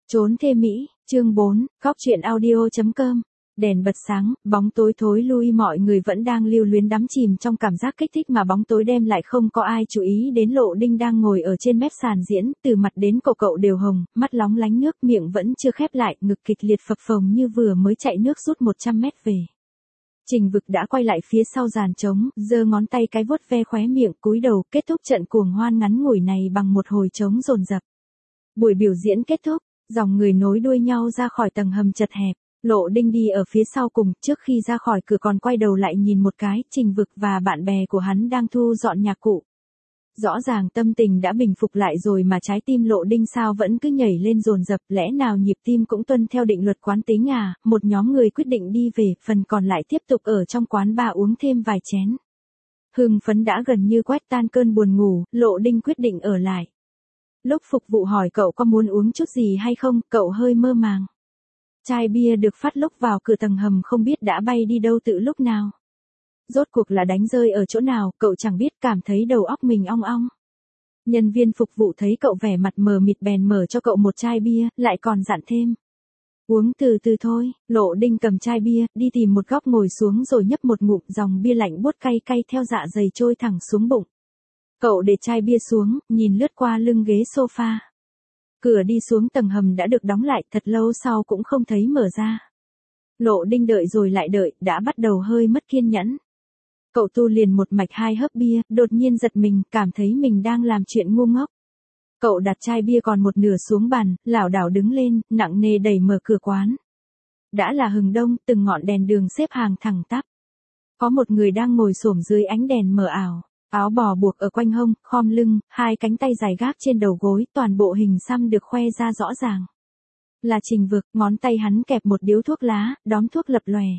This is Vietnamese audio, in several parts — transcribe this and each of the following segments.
Trốn thê Mỹ, chương 4, góc truyện audio.com. Đèn bật sáng, bóng tối thối lui, mọi người vẫn đang lưu luyến đắm chìm trong cảm giác kích thích mà bóng tối đem lại, không có ai chú ý đến Lộ Đinh đang ngồi ở trên mép sàn diễn, từ mặt đến cổ cậu đều hồng, mắt lóng lánh nước, miệng vẫn chưa khép lại, ngực kịch liệt phập phồng như vừa mới chạy nước rút 100 mét về. Trình Vực đã quay lại phía sau dàn trống, giơ ngón tay cái vuốt ve khóe miệng, cúi đầu, kết thúc trận cuồng hoan ngắn ngủi này bằng một hồi trống dồn dập. Buổi biểu diễn kết thúc, dòng người nối đuôi nhau ra khỏi tầng hầm chật hẹp. Lộ Đinh đi ở phía sau cùng, trước khi ra khỏi cửa còn quay đầu lại nhìn một cái, Trình Vực và bạn bè của hắn đang thu dọn nhạc cụ. Rõ ràng tâm tình đã bình phục lại rồi mà trái tim Lộ Đinh sao vẫn cứ nhảy lên dồn dập, lẽ nào nhịp tim cũng tuân theo định luật quán tính à? Một nhóm người quyết định đi về, phần còn lại tiếp tục ở trong quán bar uống thêm vài chén. Hưng phấn đã gần như quét tan cơn buồn ngủ, Lộ Đinh quyết định ở lại. Lúc phục vụ hỏi cậu có muốn uống chút gì hay không, cậu hơi mơ màng. Chai bia được phát lúc vào cửa tầng hầm không biết đã bay đi đâu từ lúc nào. Rốt cuộc là đánh rơi ở chỗ nào, cậu chẳng biết, cảm thấy đầu óc mình ong ong. Nhân viên phục vụ thấy cậu vẻ mặt mờ mịt bèn mở cho cậu một chai bia, lại còn dặn thêm. Uống từ từ thôi. Lộ Đinh cầm chai bia, đi tìm một góc ngồi xuống rồi nhấp một ngụm, dòng bia lạnh buốt cay cay theo dạ dày trôi thẳng xuống bụng. Cậu để chai bia xuống, nhìn lướt qua lưng ghế sofa. Cửa đi xuống tầng hầm đã được đóng lại, thật lâu sau cũng không thấy mở ra. Lộ Đinh đợi rồi lại đợi, đã bắt đầu hơi mất kiên nhẫn. Cậu tu liền một mạch 2 hớp bia, đột nhiên giật mình, cảm thấy mình đang làm chuyện ngu ngốc. Cậu đặt chai bia còn một nửa xuống bàn, lảo đảo đứng lên, nặng nề đẩy mở cửa quán. Đã là hừng đông, từng ngọn đèn đường xếp hàng thẳng tắp. Có một người đang ngồi xổm dưới ánh đèn mờ ảo. Áo bò buộc ở quanh hông, khom lưng, 2 cánh tay dài gác trên đầu gối, toàn bộ hình xăm được khoe ra rõ ràng. Là Trình Vực, ngón tay hắn kẹp một điếu thuốc lá, đóm thuốc lập lòe.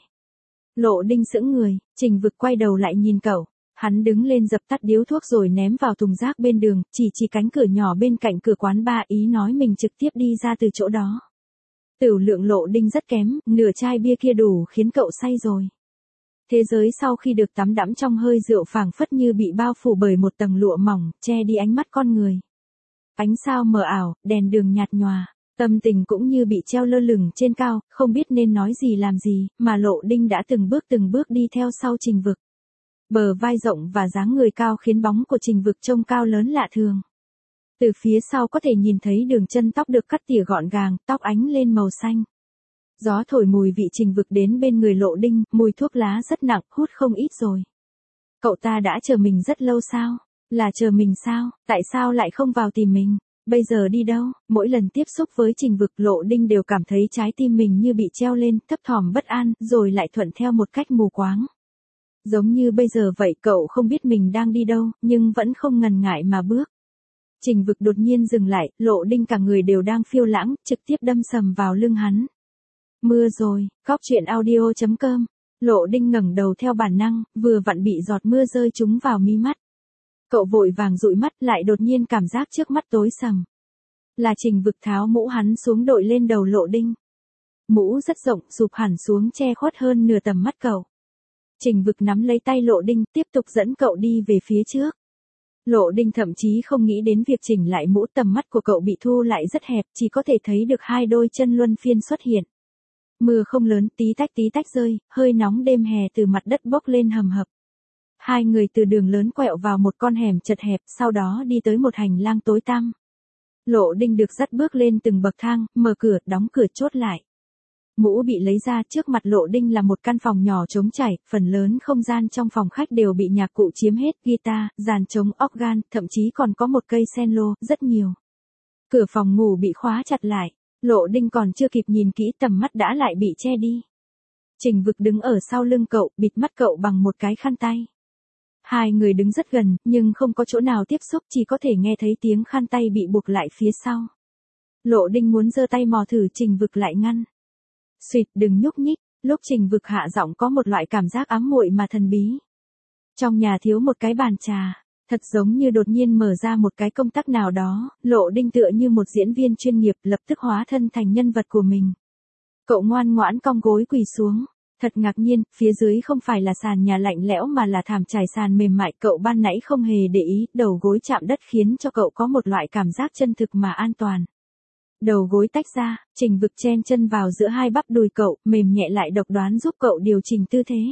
Lộ Đinh sững người, Trình Vực quay đầu lại nhìn cậu. Hắn đứng lên dập tắt điếu thuốc rồi ném vào thùng rác bên đường, chỉ cánh cửa nhỏ bên cạnh cửa quán bar, ý nói mình trực tiếp đi ra từ chỗ đó. Tửu lượng Lộ Đinh rất kém, nửa chai bia kia đủ khiến cậu say rồi. Thế giới sau khi được tắm đẫm trong hơi rượu phảng phất như bị bao phủ bởi một tầng lụa mỏng, che đi ánh mắt con người. Ánh sao mờ ảo, đèn đường nhạt nhòa, tâm tình cũng như bị treo lơ lửng trên cao, không biết nên nói gì làm gì, mà Lộ Đinh đã từng bước đi theo sau Trình Vực. Bờ vai rộng và dáng người cao khiến bóng của Trình Vực trông cao lớn lạ thường. Từ phía sau có thể nhìn thấy đường chân tóc được cắt tỉa gọn gàng, tóc ánh lên màu xanh. Gió thổi mùi vị Trình Vực đến bên người Lộ Đinh, mùi thuốc lá rất nặng, hút không ít rồi. Cậu ta đã chờ mình rất lâu sao? Là chờ mình sao? Tại sao lại không vào tìm mình? Bây giờ đi đâu? Mỗi lần tiếp xúc với Trình Vực, Lộ Đinh đều cảm thấy trái tim mình như bị treo lên, thấp thỏm bất an, rồi lại thuận theo một cách mù quáng. Giống như bây giờ vậy, cậu không biết mình đang đi đâu, nhưng vẫn không ngần ngại mà bước. Trình Vực đột nhiên dừng lại, Lộ Đinh cả người đều đang phiêu lãng, trực tiếp đâm sầm vào lưng hắn. Mưa rồi, góc truyện audio.com. Lộ Đinh ngẩng đầu theo bản năng, vừa vặn bị giọt mưa rơi trúng vào mi mắt. Cậu vội vàng dụi mắt, lại đột nhiên cảm giác trước mắt tối sầm. Là Trình Vực tháo mũ hắn xuống đội lên đầu Lộ Đinh. Mũ rất rộng, sụp hẳn xuống che khuất hơn nửa tầm mắt cậu. Trình Vực nắm lấy tay Lộ Đinh, tiếp tục dẫn cậu đi về phía trước. Lộ Đinh thậm chí không nghĩ đến việc chỉnh lại mũ, tầm mắt của cậu bị thu lại rất hẹp, chỉ có thể thấy được 2 đôi chân luân phiên xuất hiện. Mưa không lớn, tí tách rơi, hơi nóng đêm hè từ mặt đất bốc lên hầm hập. 2 người từ đường lớn quẹo vào một con hẻm chật hẹp, sau đó đi tới một hành lang tối tăm. Lộ Đinh được dắt bước lên từng bậc thang, mở cửa, đóng cửa chốt lại. Mũ bị lấy ra, trước mặt Lộ Đinh là một căn phòng nhỏ trống trải, phần lớn không gian trong phòng khách đều bị nhạc cụ chiếm hết, guitar, dàn trống, organ, thậm chí còn có một cây cello, rất nhiều. Cửa phòng ngủ bị khóa chặt lại. Lộ Đinh còn chưa kịp nhìn kỹ, tầm mắt đã lại bị che đi. Trình Vực đứng ở sau lưng cậu, bịt mắt cậu bằng một cái khăn tay. 2 người đứng rất gần, nhưng không có chỗ nào tiếp xúc, chỉ có thể nghe thấy tiếng khăn tay bị buộc lại phía sau. Lộ Đinh muốn giơ tay mò thử, Trình Vực lại ngăn. Xuyệt, đừng nhúc nhích. Lúc Trình Vực hạ giọng có một loại cảm giác ám muội mà thần bí. Trong nhà thiếu một cái bàn trà. Thật giống như đột nhiên mở ra một cái công tắc nào đó, Lộ Đinh tựa như một diễn viên chuyên nghiệp, lập tức hóa thân thành nhân vật của mình. Cậu ngoan ngoãn cong gối quỳ xuống. Thật ngạc nhiên, phía dưới không phải là sàn nhà lạnh lẽo mà là thảm trải sàn mềm mại, cậu ban nãy không hề để ý, đầu gối chạm đất khiến cho cậu có một loại cảm giác chân thực mà an toàn. Đầu gối tách ra, Trình Vực chen chân vào giữa hai bắp đùi cậu, mềm nhẹ lại độc đoán giúp cậu điều chỉnh tư thế.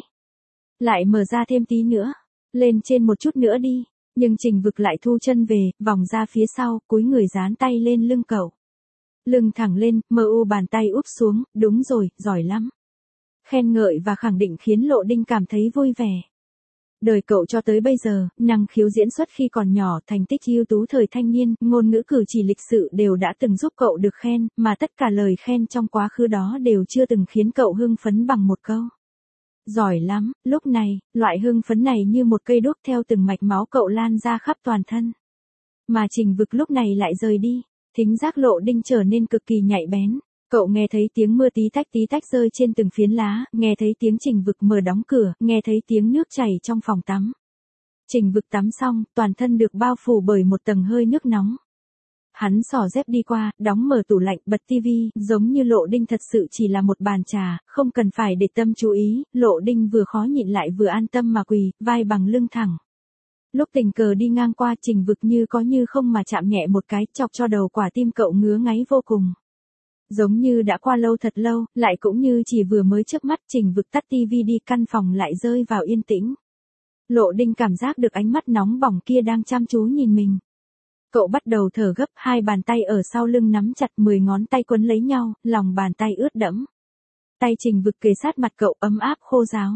Lại mở ra thêm tí nữa, lên trên một chút nữa đi, nhưng Trình Vực lại thu chân về, vòng ra phía sau, cúi người dán tay lên lưng cậu. Lưng thẳng lên, mờ u bàn tay úp xuống, đúng rồi, giỏi lắm. Khen ngợi và khẳng định khiến Lộ Đinh cảm thấy vui vẻ. Đời cậu cho tới bây giờ, năng khiếu diễn xuất khi còn nhỏ, thành tích ưu tú thời thanh niên, ngôn ngữ cử chỉ lịch sự đều đã từng giúp cậu được khen, mà tất cả lời khen trong quá khứ đó đều chưa từng khiến cậu hưng phấn bằng một câu. Giỏi lắm, lúc này, loại hưng phấn này như một cây đuốc theo từng mạch máu cậu lan ra khắp toàn thân. Mà Trình Vực lúc này lại rời đi, thính giác Lộ Đinh trở nên cực kỳ nhạy bén. Cậu nghe thấy tiếng mưa tí tách rơi trên từng phiến lá, nghe thấy tiếng Trình Vực mở đóng cửa, nghe thấy tiếng nước chảy trong phòng tắm. Trình Vực tắm xong, toàn thân được bao phủ bởi một tầng hơi nước nóng. Hắn xỏ dép đi qua, đóng mở tủ lạnh, bật tivi, giống như Lộ Đinh thật sự chỉ là một bàn trà, không cần phải để tâm chú ý, Lộ Đinh vừa khó nhịn lại vừa an tâm mà quỳ, vai bằng lưng thẳng. Lúc tình cờ đi ngang qua, Trình Vực như có như không mà chạm nhẹ một cái, chọc cho đầu quả tim cậu ngứa ngáy vô cùng. Giống như đã qua lâu thật lâu, lại cũng như chỉ vừa mới chớp mắt, Trình Vực tắt tivi đi, căn phòng lại rơi vào yên tĩnh. Lộ Đinh cảm giác được ánh mắt nóng bỏng kia đang chăm chú nhìn mình. Cậu bắt đầu thở gấp, hai bàn tay ở sau lưng nắm chặt, 10 ngón tay quấn lấy nhau, lòng bàn tay ướt đẫm. Tay Trình Vực kề sát mặt cậu, ấm áp khô ráo.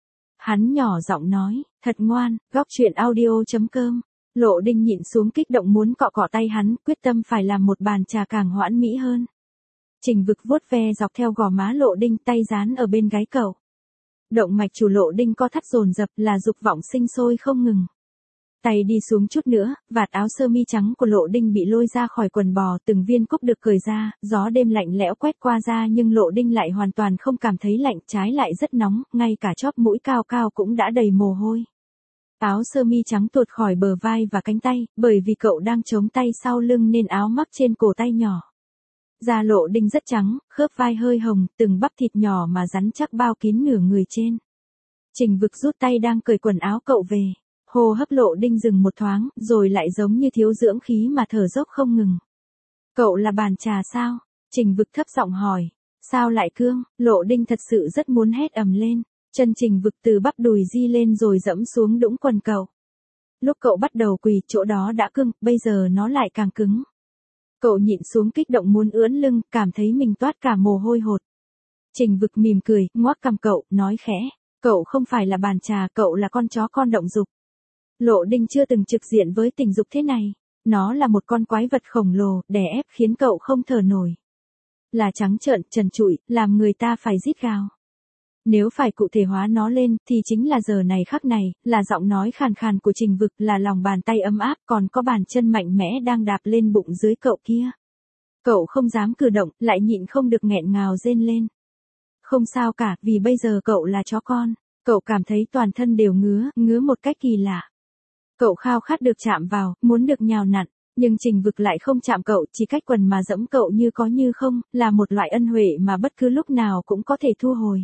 Hắn nhỏ giọng nói, thật ngoan, góc truyện audio.com. Lộ Đinh nhịn xuống kích động muốn cọ cọ tay hắn, quyết tâm phải làm một bàn trà càng hoãn mỹ hơn. Trình Vực vuốt ve dọc theo gò má Lộ Đinh, tay dán ở bên gáy cậu. Động mạch chủ Lộ Đinh co thắt dồn dập, là dục vọng sinh sôi không ngừng. Tay đi xuống chút nữa, vạt áo sơ mi trắng của Lộ Đinh bị lôi ra khỏi quần bò, từng viên cúc được cởi ra, gió đêm lạnh lẽo quét qua da, nhưng Lộ Đinh lại hoàn toàn không cảm thấy lạnh, trái lại rất nóng, ngay cả chóp mũi cao cao cũng đã đầy mồ hôi. Áo sơ mi trắng tuột khỏi bờ vai và cánh tay, bởi vì cậu đang chống tay sau lưng nên áo mắc trên cổ tay nhỏ. Da Lộ Đinh rất trắng, khớp vai hơi hồng, từng bắp thịt nhỏ mà rắn chắc bao kín nửa người trên. Trình Vực rút tay đang cởi quần áo cậu về. Hô hấp Lộ Đinh dừng một thoáng, rồi lại giống như thiếu dưỡng khí mà thở dốc không ngừng. Cậu là bàn trà sao? Trình Vực thấp giọng hỏi. Sao lại cương? Lộ Đinh thật sự rất muốn hét ầm lên. Chân Trình Vực từ bắp đùi di lên rồi dẫm xuống đũng quần cậu. Lúc cậu bắt đầu quỳ, chỗ đó đã cứng, bây giờ nó lại càng cứng. Cậu nhịn xuống kích động muốn ưỡn lưng, cảm thấy mình toát cả mồ hôi hột. Trình Vực mỉm cười, ngoác cằm cậu, nói khẽ. Cậu không phải là bàn trà, cậu là con chó con động dục. Lộ Đinh chưa từng trực diện với tình dục thế này. Nó là một con quái vật khổng lồ, đè ép khiến cậu không thở nổi. Là trắng trợn, trần trụi, làm người ta phải rít gào. Nếu phải cụ thể hóa nó lên, thì chính là giờ này khắc này, là giọng nói khàn khàn của Trình Vực, là lòng bàn tay ấm áp, còn có bàn chân mạnh mẽ đang đạp lên bụng dưới cậu kia. Cậu không dám cử động, lại nhịn không được nghẹn ngào rên lên. Không sao cả, vì bây giờ cậu là chó con. Cậu cảm thấy toàn thân đều ngứa một cách kỳ lạ. Cậu khao khát được chạm vào, muốn được nhào nặn, nhưng Trình Vực lại không chạm cậu, chỉ cách quần mà dẫm cậu như có như không, là một loại ân huệ mà bất cứ lúc nào cũng có thể thu hồi.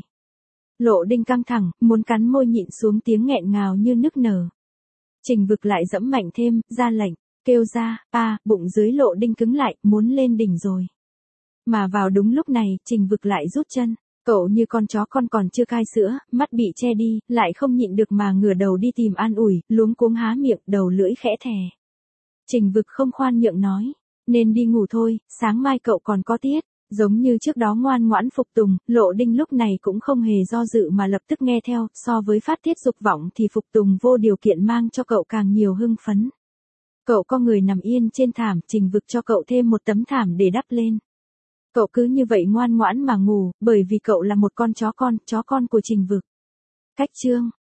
Lộ Đinh căng thẳng, muốn cắn môi nhịn xuống tiếng nghẹn ngào như nức nở. Trình Vực lại dẫm mạnh thêm, ra lệnh, kêu ra, bụng dưới Lộ Đinh cứng lại, muốn lên đỉnh rồi. Mà vào đúng lúc này, Trình Vực lại rút chân. Cậu như con chó con còn chưa cai sữa, mắt bị che đi, lại không nhịn được mà ngửa đầu đi tìm an ủi, luống cuống há miệng, đầu lưỡi khẽ thè. Trình Vực không khoan nhượng nói, nên đi ngủ thôi, sáng mai cậu còn có tiết. Giống như trước đó ngoan ngoãn phục tùng, Lộ Đinh lúc này cũng không hề do dự mà lập tức nghe theo, so với phát tiết dục vọng thì phục tùng vô điều kiện mang cho cậu càng nhiều hưng phấn. Cậu có người nằm yên trên thảm, Trình Vực cho cậu thêm một tấm thảm để đắp lên. Cậu cứ như vậy ngoan ngoãn mà ngủ, bởi vì cậu là một con chó con của Trình Vực. Cách chương